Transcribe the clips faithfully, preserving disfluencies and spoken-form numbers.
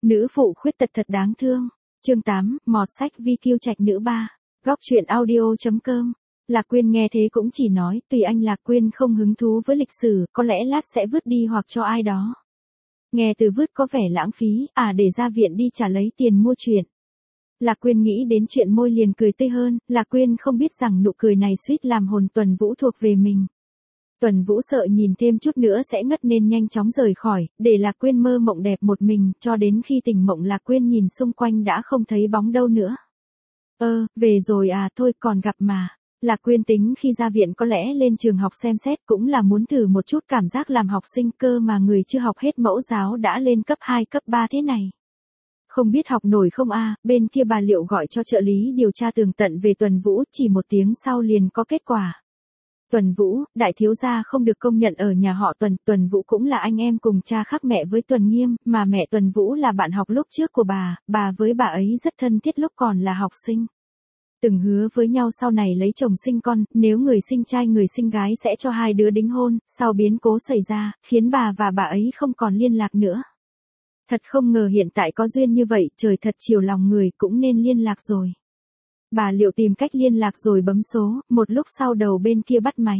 Nữ phụ khuyết tật thật đáng thương. Chương tám, mọt sách vi kiêu trạch nữ ba. Góc truyện audio.com. Lạc Quyên nghe thế cũng chỉ nói, tùy anh. Lạc Quyên không hứng thú với lịch sử, có lẽ lát sẽ vứt đi hoặc cho ai đó. Nghe từ vứt có vẻ lãng phí, à để ra viện đi trả lấy tiền mua chuyện. Lạc Quyên nghĩ đến chuyện môi liền cười tươi hơn. Lạc Quyên không biết rằng nụ cười này suýt làm hồn Tuần Vũ thuộc về mình. Tuần Vũ sợ nhìn thêm chút nữa sẽ ngất nên nhanh chóng rời khỏi, để Lạc Quyên mơ mộng đẹp một mình, cho đến khi tỉnh mộng Lạc Quyên nhìn xung quanh đã không thấy bóng đâu nữa. Ơ, về rồi à, thôi còn gặp mà. Lạc Quyên tính khi ra viện có lẽ lên trường học xem xét, cũng là muốn thử một chút cảm giác làm học sinh, cơ mà người chưa học hết mẫu giáo đã lên cấp hai cấp ba thế này. Không biết học nổi không a? À, bên kia bà Liệu gọi cho trợ lý điều tra tường tận về Tuần Vũ, chỉ một tiếng sau liền có kết quả. Tuần Vũ, đại thiếu gia không được công nhận ở nhà họ Tuần. Tuần Vũ cũng là anh em cùng cha khác mẹ với Tuần Nghiêm, mà mẹ Tuần Vũ là bạn học lúc trước của bà, bà với bà ấy rất thân thiết lúc còn là học sinh. Từng hứa với nhau sau này lấy chồng sinh con, nếu người sinh trai người sinh gái sẽ cho hai đứa đính hôn, sau biến cố xảy ra, khiến bà và bà ấy không còn liên lạc nữa. Thật không ngờ hiện tại có duyên như vậy, trời thật chiều lòng người, cũng nên liên lạc rồi. Bà Liệu tìm cách liên lạc rồi bấm số, một lúc sau đầu bên kia bắt máy.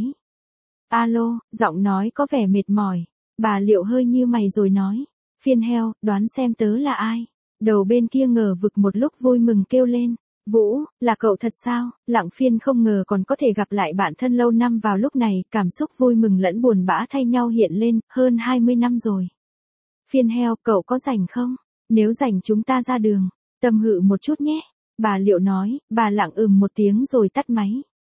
Alo, giọng nói có vẻ mệt mỏi. Bà Liệu hơi nhíu mày rồi nói. Phiên heo, đoán xem tớ là ai. Đầu bên kia ngờ vực một lúc vui mừng kêu lên. Vũ, là cậu thật sao? Lặng Phiên không ngờ còn có thể gặp lại bạn thân lâu năm vào lúc này, cảm xúc vui mừng lẫn buồn bã thay nhau hiện lên, hơn hai mươi năm rồi. Phiên heo, cậu có rảnh không? Nếu rảnh chúng ta ra đường, tâm hự một chút nhé. Bà Liệu nói, bà Lặng ừm một tiếng rồi tắt máy.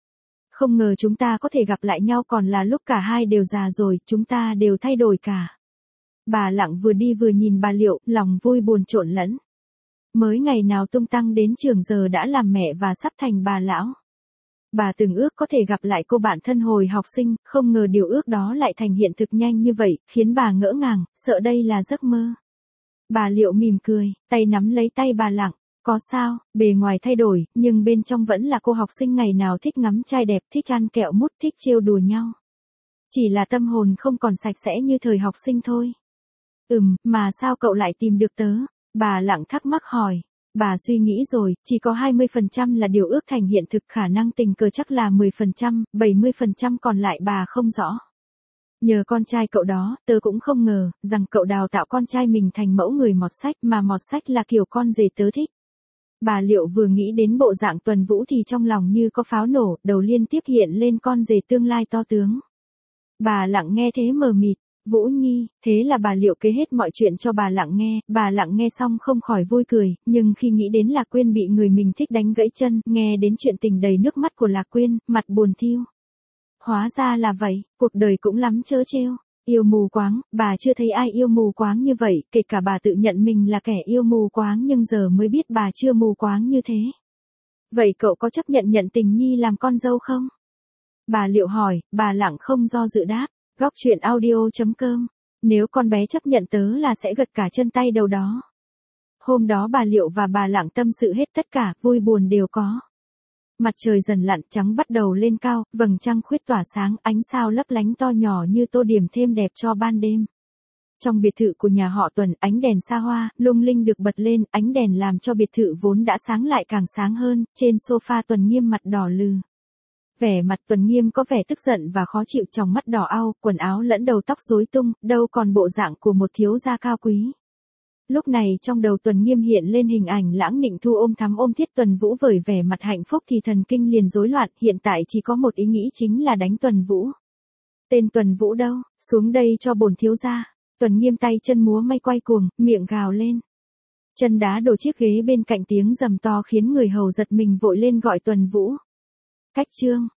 Không ngờ chúng ta có thể gặp lại nhau còn là lúc cả hai đều già rồi, chúng ta đều thay đổi cả. Bà Lặng vừa đi vừa nhìn bà Liệu, lòng vui buồn trộn lẫn. Mới ngày nào tung tăng đến trường giờ đã làm mẹ và sắp thành bà lão. Bà từng ước có thể gặp lại cô bạn thân hồi học sinh, không ngờ điều ước đó lại thành hiện thực nhanh như vậy, khiến bà ngỡ ngàng, sợ đây là giấc mơ. Bà Liệu mỉm cười, tay nắm lấy tay bà Lặng. Có sao, bề ngoài thay đổi, nhưng bên trong vẫn là cô học sinh ngày nào thích ngắm trai đẹp, thích ăn kẹo mút, thích trêu đùa nhau. Chỉ là tâm hồn không còn sạch sẽ như thời học sinh thôi. Ừm, mà sao cậu lại tìm được tớ? Bà Lặng thắc mắc hỏi. Bà suy nghĩ rồi, chỉ có hai mươi phần trăm là điều ước thành hiện thực, khả năng tình cờ chắc là mười phần trăm, bảy mươi phần trăm còn lại bà không rõ. Nhờ con trai cậu đó, tớ cũng không ngờ, rằng cậu đào tạo con trai mình thành mẫu người mọt sách, mà mọt sách là kiểu con rể tớ thích. Bà Liệu vừa nghĩ đến bộ dạng Tuần Vũ thì trong lòng như có pháo nổ, đầu liên tiếp hiện lên con rể tương lai to tướng. Bà Lặng nghe thế mờ mịt. Vũ Nhi, thế là bà Liệu kể hết mọi chuyện cho bà Lặng nghe, bà Lặng nghe xong không khỏi vui cười, nhưng khi nghĩ đến Lạc Quyên bị người mình thích đánh gãy chân, nghe đến chuyện tình đầy nước mắt của Lạc Quyên, mặt buồn thiu. Hóa ra là vậy, cuộc đời cũng lắm trớ trêu, yêu mù quáng, bà chưa thấy ai yêu mù quáng như vậy, kể cả bà tự nhận mình là kẻ yêu mù quáng nhưng giờ mới biết bà chưa mù quáng như thế. Vậy cậu có chấp nhận nhận Tình Nhi làm con dâu không? Bà Liệu hỏi, bà Lặng không do dự đáp. Góc truyện audio.com. Nếu con bé chấp nhận tớ là sẽ gật cả chân tay đầu đó. Hôm đó bà Liệu và bà Lặng tâm sự hết tất cả, vui buồn đều có. Mặt trời dần lặn, trắng bắt đầu lên cao, vầng trăng khuyết tỏa sáng, ánh sao lấp lánh to nhỏ như tô điểm thêm đẹp cho ban đêm. Trong biệt thự của nhà họ Tuần, ánh đèn xa hoa, lung linh được bật lên, ánh đèn làm cho biệt thự vốn đã sáng lại càng sáng hơn, trên sofa Tuần Nghiêm mặt đỏ lừ. Vẻ mặt Tuần Nghiêm có vẻ tức giận và khó chịu, trong mắt đỏ au, quần áo lẫn đầu tóc rối tung, đâu còn bộ dạng của một thiếu gia cao quý. Lúc này trong đầu Tuần Nghiêm hiện lên hình ảnh Lãng Nịnh Thu ôm thắm ôm thiết Tuần Vũ với vẻ mặt hạnh phúc thì thần kinh liền rối loạn, hiện tại chỉ có một ý nghĩ chính là đánh Tuần Vũ. Tên Tuần Vũ đâu, xuống đây cho bổn thiếu gia. Tuần Nghiêm tay chân múa may quay cuồng, miệng gào lên. Chân đá đổ chiếc ghế bên cạnh, tiếng rầm to khiến người hầu giật mình vội lên gọi Tuần Vũ. Cách chương